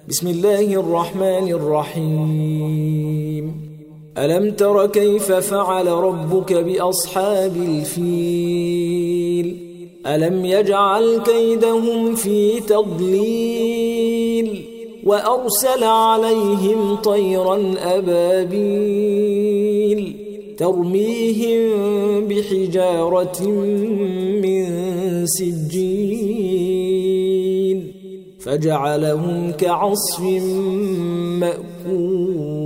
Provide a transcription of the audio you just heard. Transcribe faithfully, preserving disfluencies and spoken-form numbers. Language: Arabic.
بسم الله الرحمن الرحيم ألم تر كيف فعل ربك بأصحاب الفيل ألم يجعل كيدهم في تضليل وأرسل عليهم طيرا أبابيل ترميهم بحجارة من سجيل فجعلهم كعصف مأكول.